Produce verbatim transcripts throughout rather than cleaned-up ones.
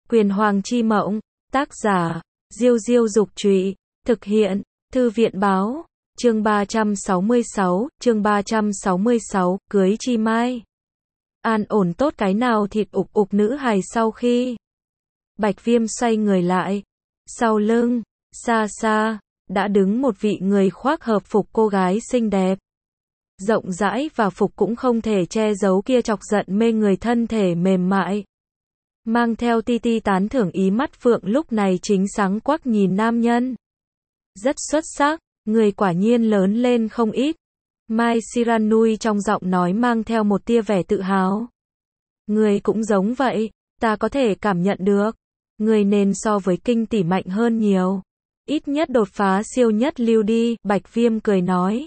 Quyền Hoàng chi mộng, tác giả, Diêu Diêu Dục Trụy, thực hiện, Thư viện Báo, chương ba trăm sáu mươi sáu, chương ba trăm sáu mươi sáu, cưới chi mai. An ổn tốt cái nào thịt ục ục nữ hài sau khi. Bạch Viêm xoay người lại. Sau lưng, xa xa, đã đứng một vị người khoác hợp phục cô gái xinh đẹp. Rộng rãi và phục cũng không thể che giấu kia chọc giận mê người thân thể mềm mại. Mang theo ti ti tán thưởng ý mắt phượng lúc này chính sáng quắc nhìn nam nhân. Rất xuất sắc, người quả nhiên lớn lên không ít. Mai Shiranui trong giọng nói mang theo một tia vẻ tự hào. Người cũng giống vậy, ta có thể cảm nhận được. Người nên so với Kinh tỷ mạnh hơn nhiều. Ít nhất đột phá siêu nhất lưu đi, Bạch Viêm cười nói.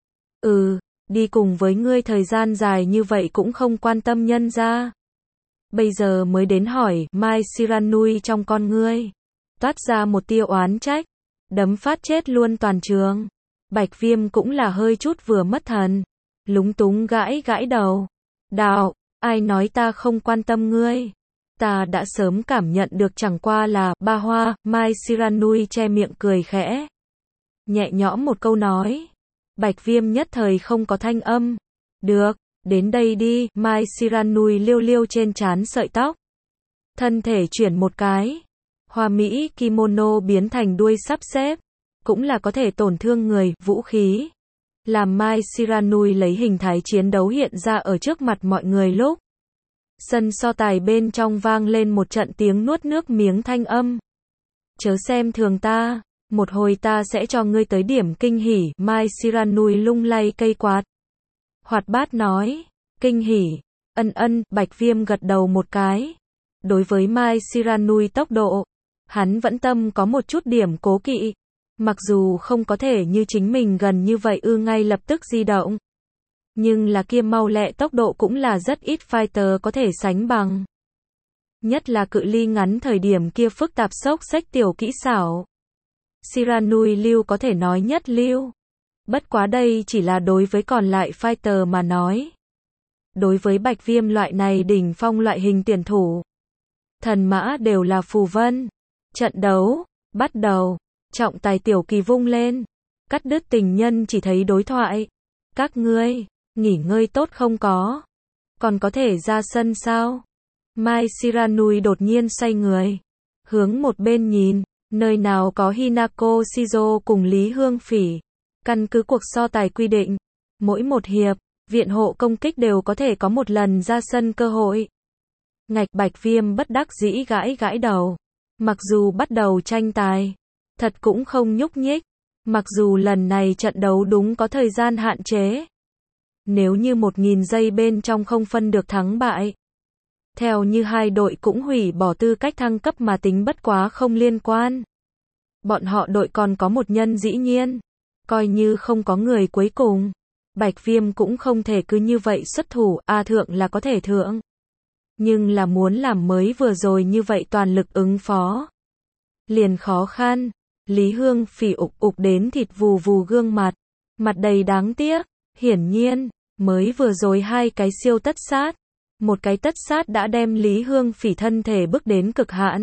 Ừ, đi cùng với ngươi thời gian dài như vậy cũng không quan tâm nhân ra. Bây giờ mới đến hỏi, Mai Shiranui trong con ngươi. Toát ra một tia oán trách. Đấm phát chết luôn toàn trường. Bạch Viêm cũng là hơi chút vừa mất thần. Lúng túng gãi gãi đầu. Đạo, ai nói ta không quan tâm ngươi. Ta đã sớm cảm nhận được chẳng qua là, ba hoa, Mai Shiranui che miệng cười khẽ. Nhẹ nhõm một câu nói. Bạch Viêm nhất thời không có thanh âm. Được, đến đây đi, Mai Shiranui liêu liêu trên trán sợi tóc. Thân thể chuyển một cái. Hoa mỹ kimono biến thành đuôi sắp xếp. Cũng là có thể tổn thương người, vũ khí. Làm Mai Shiranui lấy hình thái chiến đấu hiện ra ở trước mặt mọi người lúc. Sân so tài bên trong vang lên một trận tiếng nuốt nước miếng thanh âm. Chớ xem thường ta, một hồi ta sẽ cho ngươi tới điểm kinh hỉ, Mai Shiranui lung lay cây quạt. Hoạt bát nói, kinh hỉ, ân ân, Bạch Viêm gật đầu một cái. Đối với Mai Shiranui tốc độ, hắn vẫn tâm có một chút điểm cố kỵ. Mặc dù không có thể như chính mình gần như vậy ư ngay lập tức di động. Nhưng là kia mau lẹ tốc độ cũng là rất ít fighter có thể sánh bằng. Nhất là cự ly ngắn thời điểm kia phức tạp xốc xách tiểu kỹ xảo. Shiranui lưu có thể nói nhất lưu. Bất quá đây chỉ là đối với còn lại fighter mà nói. Đối với Bạch Viêm loại này đỉnh phong loại hình tiền thủ. Thần mã đều là phù vân. Trận đấu, bắt đầu. Trọng tài tiểu kỳ vung lên. Cắt đứt tình nhân chỉ thấy đối thoại. Các ngươi, nghỉ ngơi tốt không có? Còn có thể ra sân sao? Mai Shiranui đột nhiên xoay người. Hướng một bên nhìn. Nơi nào có Hinako Shizo cùng Lý Hương Phỉ. Căn cứ cuộc so tài quy định. Mỗi một hiệp, viện hộ công kích đều có thể có một lần ra sân cơ hội. Ngạch Bạch Viêm bất đắc dĩ gãi gãi đầu. Mặc dù bắt đầu tranh tài. Thật cũng không nhúc nhích. Mặc dù lần này trận đấu đúng có thời gian hạn chế. Nếu như một nghìn giây bên trong không phân được thắng bại. Theo như hai đội cũng hủy bỏ tư cách thăng cấp mà tính bất quá không liên quan. Bọn họ đội còn có một nhân dĩ nhiên. Coi như không có người cuối cùng. Bạch Viêm cũng không thể cứ như vậy xuất thủ, A thượng là có thể thượng. Nhưng là muốn làm mới vừa rồi như vậy toàn lực ứng phó. Liền khó khăn. Lý Hương Phỉ ục ục đến thịt vù vù gương mặt. Mặt đầy đáng tiếc. Hiển nhiên, mới vừa rồi hai cái siêu tất sát. Một cái tất sát đã đem Lý Hương Phỉ thân thể bước đến cực hạn.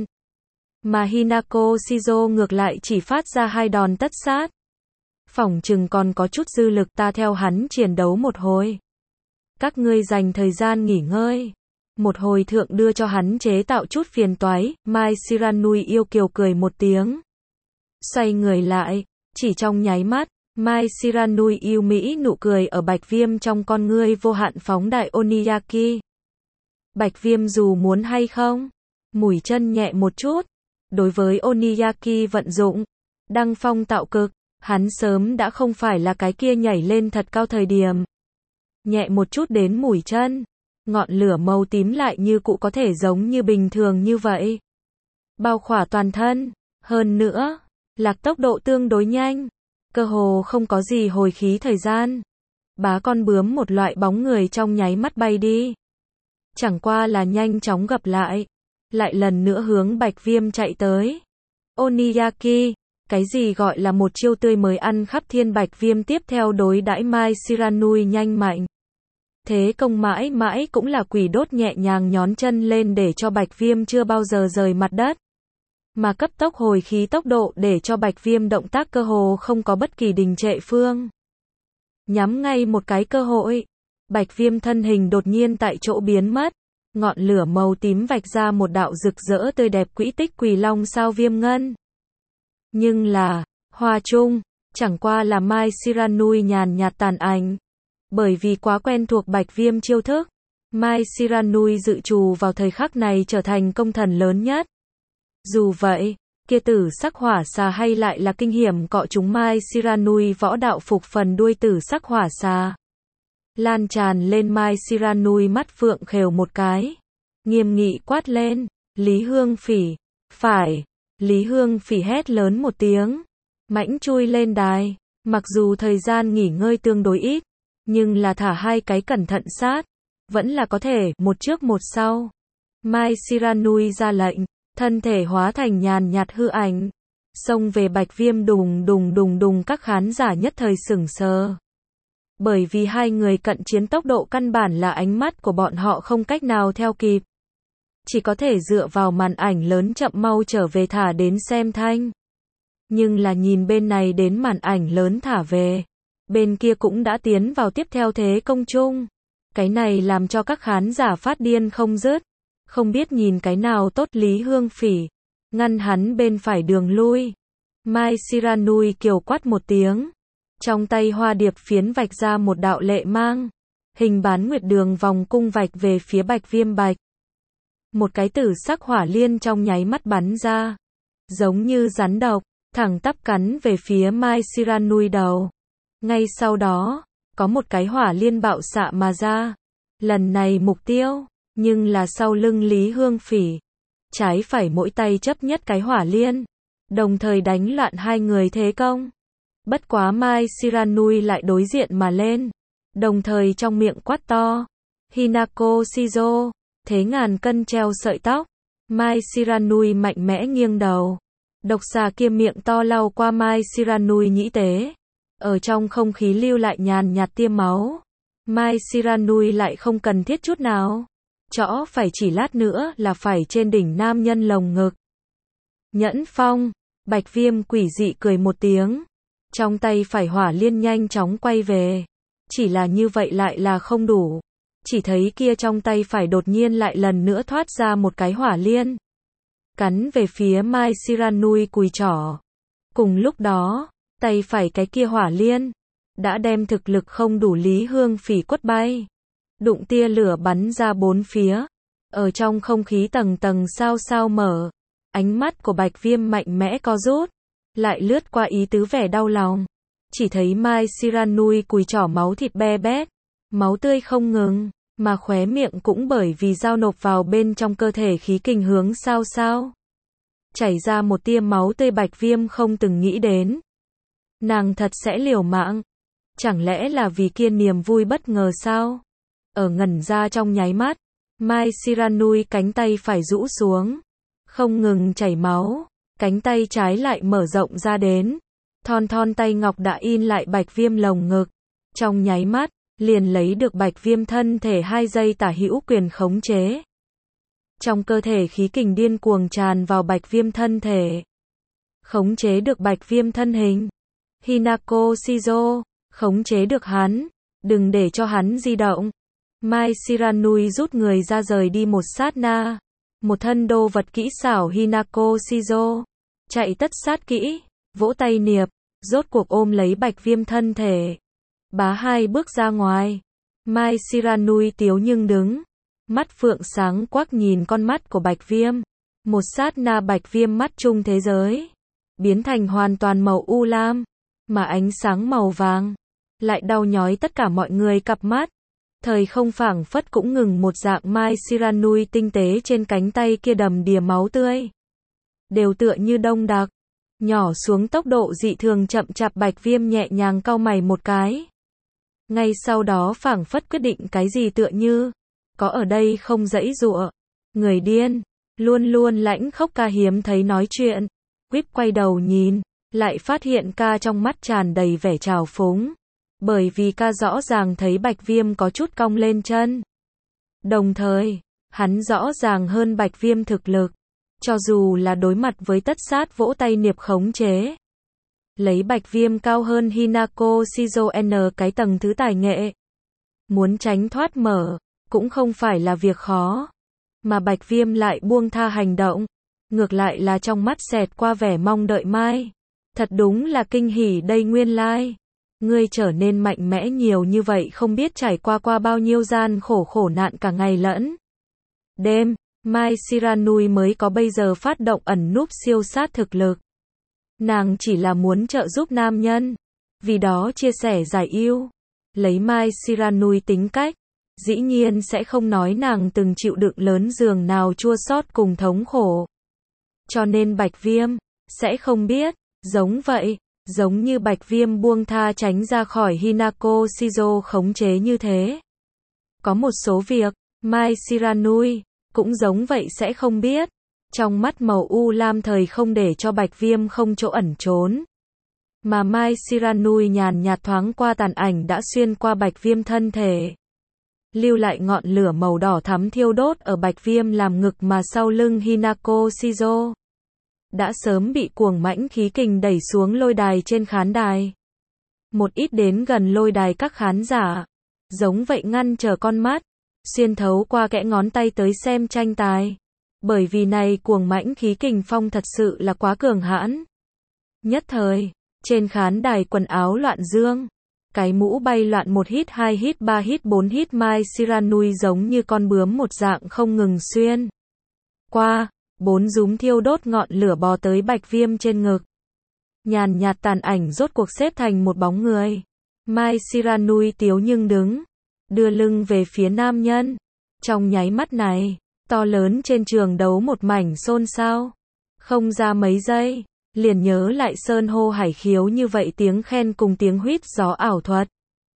Mà Hinako Shizo ngược lại chỉ phát ra hai đòn tất sát. Phỏng chừng còn có chút dư lực ta theo hắn chiến đấu một hồi. Các ngươi dành thời gian nghỉ ngơi. Một hồi thượng đưa cho hắn chế tạo chút phiền toái, Mai Shiranui yêu kiều cười một tiếng. Xoay người lại, chỉ trong nháy mắt, Mai Shiranui yêu mỹ nụ cười ở Bạch Viêm trong con ngươi vô hạn phóng đại Oniyaki. Bạch Viêm dù muốn hay không, mũi chân nhẹ một chút. Đối với Oniyaki vận dụng, đăng phong tạo cực, hắn sớm đã không phải là cái kia nhảy lên thật cao thời điểm. Nhẹ một chút đến mũi chân, ngọn lửa màu tím lại như cụ có thể giống như bình thường như vậy. Bao khỏa toàn thân, hơn nữa, lạc tốc độ tương đối nhanh, cơ hồ không có gì hồi khí thời gian. Bá con bướm một loại bóng người trong nháy mắt bay đi. Chẳng qua là nhanh chóng gặp lại. Lại lần nữa hướng Bạch Viêm chạy tới. Oniyaki, cái gì gọi là một chiêu tươi mới ăn khắp thiên Bạch Viêm tiếp theo đối đãi Mai Shiranui nhanh mạnh. Thế công mãi mãi cũng là quỷ đốt nhẹ nhàng nhón chân lên để cho Bạch Viêm chưa bao giờ rời mặt đất. Mà cấp tốc hồi khí tốc độ để cho Bạch Viêm động tác cơ hồ không có bất kỳ đình trệ phương. Nhắm ngay một cái cơ hội, Bạch Viêm thân hình đột nhiên tại chỗ biến mất, ngọn lửa màu tím vạch ra một đạo rực rỡ tươi đẹp quỹ tích Quỳ Long sao viêm ngân. Nhưng là, hoa trung, chẳng qua là Mai Shiranui nhàn nhạt tàn ảnh. Bởi vì quá quen thuộc Bạch Viêm chiêu thức, Mai Shiranui dự trù vào thời khắc này trở thành công thần lớn nhất. Dù vậy, kia tử sắc hỏa xà hay lại là kinh hiểm cọ chúng Mai Shiranui võ đạo phục phần đuôi tử sắc hỏa xà. Lan tràn lên Mai Shiranui mắt phượng khều một cái. Nghiêm nghị quát lên, Lý Hương Phỉ, phải, Lý Hương Phỉ hét lớn một tiếng. Mãnh chui lên đài, mặc dù thời gian nghỉ ngơi tương đối ít, nhưng là thả hai cái cẩn thận sát, vẫn là có thể một trước một sau. Mai Shiranui ra lệnh, thân thể hóa thành nhàn nhạt hư ảnh, xông về Bạch Viêm đùng đùng đùng đùng các khán giả nhất thời sửng sờ. Bởi vì hai người cận chiến tốc độ căn bản là ánh mắt của bọn họ không cách nào theo kịp. Chỉ có thể dựa vào màn ảnh lớn chậm mau trở về thả đến xem thanh. Nhưng là nhìn bên này đến màn ảnh lớn thả về, bên kia cũng đã tiến vào tiếp theo thế công chung. Cái này làm cho các khán giả phát điên không dứt. Không biết nhìn cái nào tốt. Lý Hương Phỉ ngăn hắn bên phải đường lui. Mai Shiranui kiều quát một tiếng, trong tay hoa điệp phiến vạch ra một đạo lệ mang, hình bán nguyệt đường vòng cung vạch về phía Bạch Viêm bạch. Một cái tử sắc hỏa liên trong nháy mắt bắn ra, giống như rắn độc, thẳng tắp cắn về phía Mai Shiranui đầu. Ngay sau đó, có một cái hỏa liên bạo xạ mà ra. Lần này mục tiêu, nhưng là sau lưng Lý Hương Phỉ. Trái phải mỗi tay chấp nhất cái hỏa liên, đồng thời đánh loạn hai người thế công. Bất quá Mai Shiranui lại đối diện mà lên, đồng thời trong miệng quát to, Hinako Shizo, thế ngàn cân treo sợi tóc. Mai Shiranui mạnh mẽ nghiêng đầu, độc xà kia miệng to lau qua Mai Shiranui nhĩ tế, ở trong không khí lưu lại nhàn nhạt tia máu. Mai Shiranui lại không cần thiết chút nào, chõ phải chỉ lát nữa là phải trên đỉnh nam nhân lồng ngực. Nhẫn phong, Bạch Viêm quỷ dị cười một tiếng, trong tay phải hỏa liên nhanh chóng quay về. Chỉ là như vậy lại là không đủ, chỉ thấy kia trong tay phải đột nhiên lại lần nữa thoát ra một cái hỏa liên, cắn về phía Mai Shiranui cùi trỏ. Cùng lúc đó, tay phải cái kia hỏa liên đã đem thực lực không đủ Lý Hương Phỉ quất bay, đụng tia lửa bắn ra bốn phía, ở trong không khí tầng tầng sao sao mở. Ánh mắt của Bạch Viêm mạnh mẽ co rút, lại lướt qua ý tứ vẻ đau lòng. Chỉ thấy Mai Shiranui cùi trỏ máu thịt be bét, máu tươi không ngừng, mà khóe miệng cũng bởi vì dao nộp vào bên trong cơ thể khí kình hướng sao sao chảy ra một tia máu tươi. Bạch Viêm không từng nghĩ đến nàng thật sẽ liều mạng, chẳng lẽ là vì kia niềm vui bất ngờ sao? Ở ngẩn ra trong nháy mắt, Mai Shiranui cánh tay phải rũ xuống, không ngừng chảy máu, cánh tay trái lại mở rộng ra đến, thon thon tay ngọc đã in lại Bạch Viêm lồng ngực, trong nháy mắt liền lấy được Bạch Viêm thân thể hai giây tả hữu quyền khống chế. Trong cơ thể khí kình điên cuồng tràn vào Bạch Viêm thân thể, khống chế được Bạch Viêm thân hình. Hinako Shizo, khống chế được hắn, đừng để cho hắn di động. Mai Shiranui rút người ra rời đi một sát na, một thân đô vật kỹ xảo Hinako Shizo, chạy tất sát kỹ, vỗ tay niệp, rốt cuộc ôm lấy Bạch Viêm thân thể. Bá hai bước ra ngoài, Mai Shiranui tiếu nhưng đứng, mắt phượng sáng quắc nhìn con mắt của Bạch Viêm. Một sát na Bạch Viêm mắt chung thế giới, biến thành hoàn toàn màu u lam, mà ánh sáng màu vàng lại đau nhói tất cả mọi người cặp mắt. Thời không phảng phất cũng ngừng một dạng. Mai Shiranui tinh tế trên cánh tay kia đầm đìa máu tươi, đều tựa như đông đặc, nhỏ xuống tốc độ dị thường chậm chạp. Bạch Viêm nhẹ nhàng cau mày một cái, ngay sau đó phảng phất quyết định cái gì tựa như, có ở đây không giãy giụa. Người điên, luôn luôn lãnh khốc ca hiếm thấy nói chuyện. Whip quay đầu nhìn, lại phát hiện ca trong mắt tràn đầy vẻ trào phúng. Bởi vì ca rõ ràng thấy Bạch Viêm có chút cong lên chân. Đồng thời, hắn rõ ràng hơn Bạch Viêm thực lực. Cho dù là đối mặt với tất sát vỗ tay niệp khống chế. Lấy Bạch Viêm cao hơn Hinako Shizo N cái tầng thứ tài nghệ. Muốn tránh thoát mở, cũng không phải là việc khó. Mà Bạch Viêm lại buông tha hành động. Ngược lại là trong mắt xẹt qua vẻ mong đợi mai. Thật đúng là kinh hỉ đây nguyên lai. Ngươi trở nên mạnh mẽ nhiều như vậy không biết trải qua qua bao nhiêu gian khổ khổ nạn cả ngày lẫn đêm. Mai Shiranui mới có bây giờ phát động ẩn núp siêu sát thực lực. Nàng chỉ là muốn trợ giúp nam nhân. Vì đó chia sẻ giải ưu. Lấy Mai Shiranui tính cách. Dĩ nhiên sẽ không nói nàng từng chịu đựng lớn giường nào chua xót cùng thống khổ. Cho nên Bạch Viêm sẽ không biết. Giống vậy, giống như Bạch Viêm buông tha tránh ra khỏi Hinako Shizo khống chế như thế. Có một số việc, Mai Shiranui cũng giống vậy sẽ không biết. Trong mắt màu u lam thời không để cho Bạch Viêm không chỗ ẩn trốn. Mà Mai Shiranui nhàn nhạt thoáng qua tàn ảnh đã xuyên qua Bạch Viêm thân thể. Lưu lại ngọn lửa màu đỏ thắm thiêu đốt ở Bạch Viêm làm ngực mà sau lưng Hinako Shizo. Đã sớm bị cuồng mãnh khí kình đẩy xuống lôi đài trên khán đài. Một ít đến gần lôi đài các khán giả. Giống vậy ngăn trở con mắt. Xuyên thấu qua kẽ ngón tay tới xem tranh tài. Bởi vì này cuồng mãnh khí kình phong thật sự là quá cường hãn. Nhất thời, trên khán đài quần áo loạn dương. Cái mũ bay loạn một hít hai hít ba hít bốn hít Mai Shiranui giống như con bướm một dạng không ngừng xuyên. Qua, bốn rúm thiêu đốt ngọn lửa bò tới Bạch Viêm trên ngực. Nhàn nhạt tàn ảnh rốt cuộc xếp thành một bóng người. Mai Shiranui tiếu nhưng đứng. Đưa lưng về phía nam nhân. Trong nháy mắt này, to lớn trên trường đấu một mảnh xôn xao. Không ra mấy giây, liền nhớ lại sơn hô hải khiếu như vậy tiếng khen cùng tiếng huýt gió ảo thuật.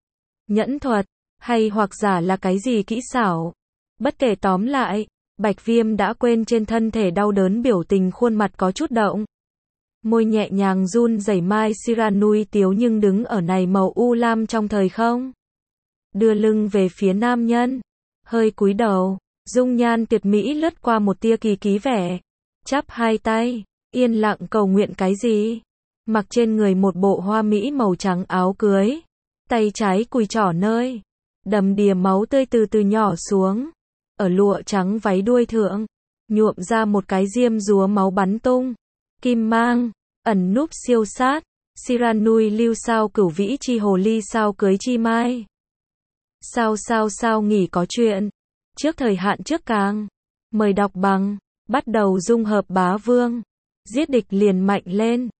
Nhẫn thuật, hay hoặc giả là cái gì kỹ xảo. Bất kể tóm lại, Bạch Viêm đã quên trên thân thể đau đớn biểu tình khuôn mặt có chút động. Môi nhẹ nhàng run rẩy Mai Shiranui tiếu nhưng đứng ở này màu u lam trong thời không. Đưa lưng về phía nam nhân. Hơi cúi đầu, dung nhan tuyệt mỹ lướt qua một tia kỳ ký vẻ. Chắp hai tay, yên lặng cầu nguyện cái gì. Mặc trên người một bộ hoa mỹ màu trắng áo cưới. Tay trái cùi trỏ nơi. Đầm đìa máu tươi từ từ nhỏ xuống. Ở lụa trắng váy đuôi thượng. Nhuộm ra một cái diêm rúa máu bắn tung. Kim mang, ẩn núp siêu sát. Shiranui lưu sao cửu vĩ chi hồ ly sao cưới chi mai. Sao sao sao nghỉ có chuyện. Trước thời hạn trước càng. Mời đọc bằng. Bắt đầu dung hợp bá vương. Giết địch liền mạnh lên.